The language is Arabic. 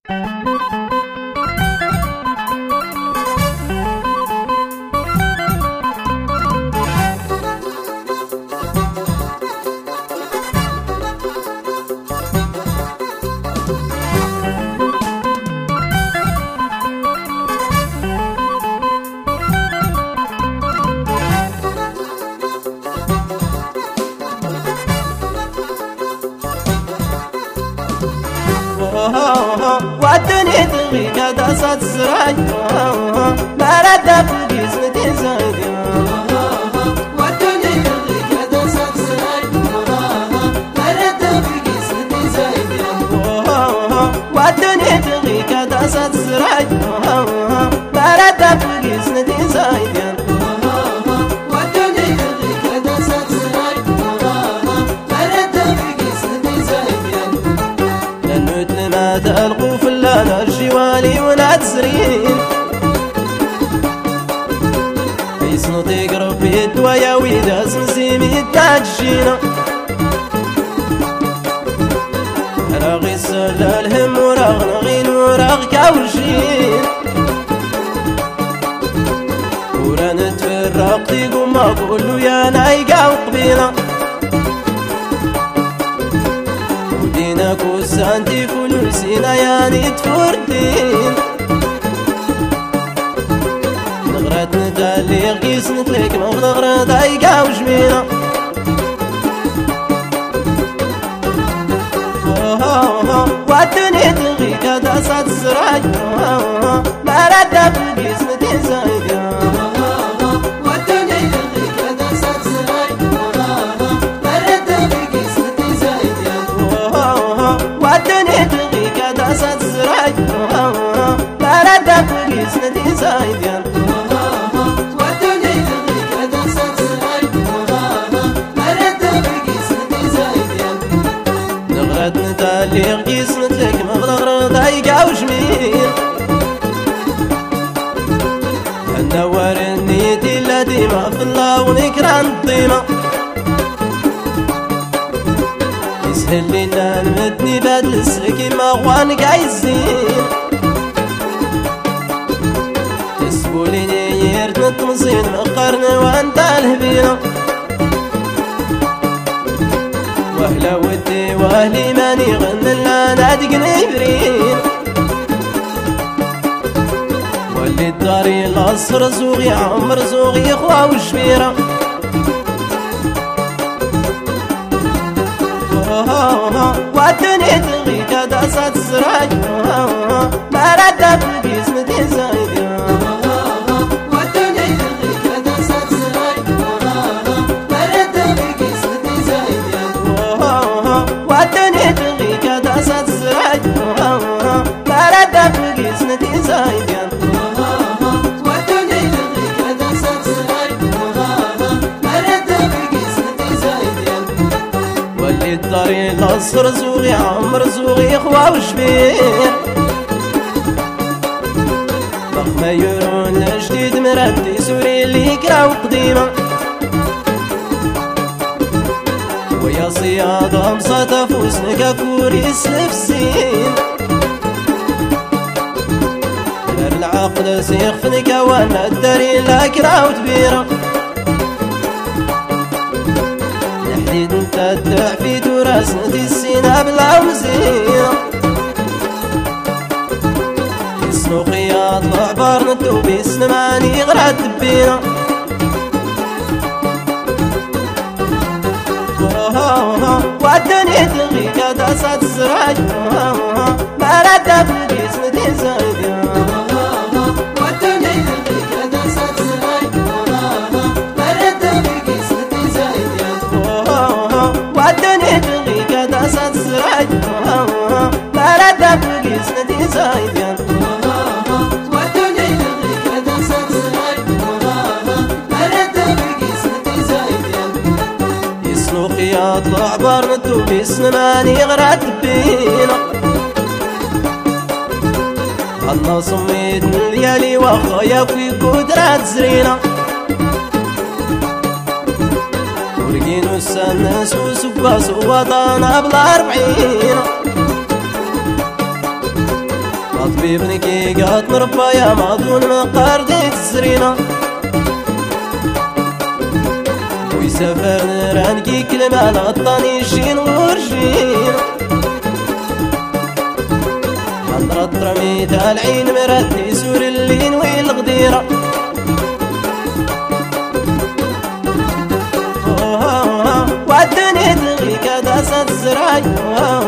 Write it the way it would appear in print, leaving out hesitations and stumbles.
وعدني تغي كذا صاد الزراي ما رد في جسمتي زايد وعدني تغي كذا صاد الزراي ما رد في جسمتي زايد وعدني تغي كذا صاد الزراي ما رد في جسمتي زايد تلقوا في اللانة الجوالي ونعتسرين في صوتي قرب الدوايا ويدا سمسيمي تاجينا راغي السل الهم وراغ نغين وراغ كاوجين ورا نتفرق تيقوم ما كلو يا نايقا وقبينا ودينا كوسانتي فلوسينا ياني تفردين نغرات ندالي غيس نتلك مغنغرات عيقا وجمينا وعدني تغي كدا صاد الزراي ما رد في جسمتي زايد صاد الزراي ما رد في جسمتي زايد ودني تغي كذا صاد الزراي ما رد في جسمتي زايد نغرد نتالي جسمتك مغرغر ضايقة وجميل نور نيتي لا ديما في الله ونكران الضيمة يسهل لينا نمدني باد السكين ما غوانك عايزين تسبوليني يرد نتمصين مقرن وانت الهبينا واهلا ودي واهلي ماني غن لا نادقني برين واللي الداري القصر زوغي عمر زوغي اخوة وشبيرة وعدني تغي كدا صاد الزراي ما رد في جسمتي زايد وعدني تغي كدا صاد الزراي ما رد في جسمتي زايد وعدني تغي كدا صاد الزراي ما رد في جسمتي زايد الطريق قصر زوغي عمر زوغي اخوة وشبير ضخمة يرون جديد مرتي سوري اللي كرا وقديمة ويا صيادة مصاطة فوسنك كافوري سلفسين غير العقل سيخ فنك وانا الداري لا كرا وتبيرة انت الدع في دراسة السينا بالعوزية يسنو خياط العبار ندوبي سلماني غرات بينا وعدني تغي كدا صاد الزراي ما رد في جسمتي زايد وعدني تغي كدا صاد الزراي ما رد في جسمتي زايد وعدني تغي كدا صاد الزراي ما رد في جسمتي زايد يسنو خياط العبار ندوبي سلماني غرات بينا الله صميت من ليالي وخايا في قدرات زرينا ورقين والسنس وسباس ووطانا بلا 40 طبيب نكيقات مربى يا ماضون مقاردي تسرينا ويسافر نرانكي كلمة لطانيشين ورشين حضرة رميت العين مراتي سور اللين والغديرة والدنيا تغلي كداسة الزراي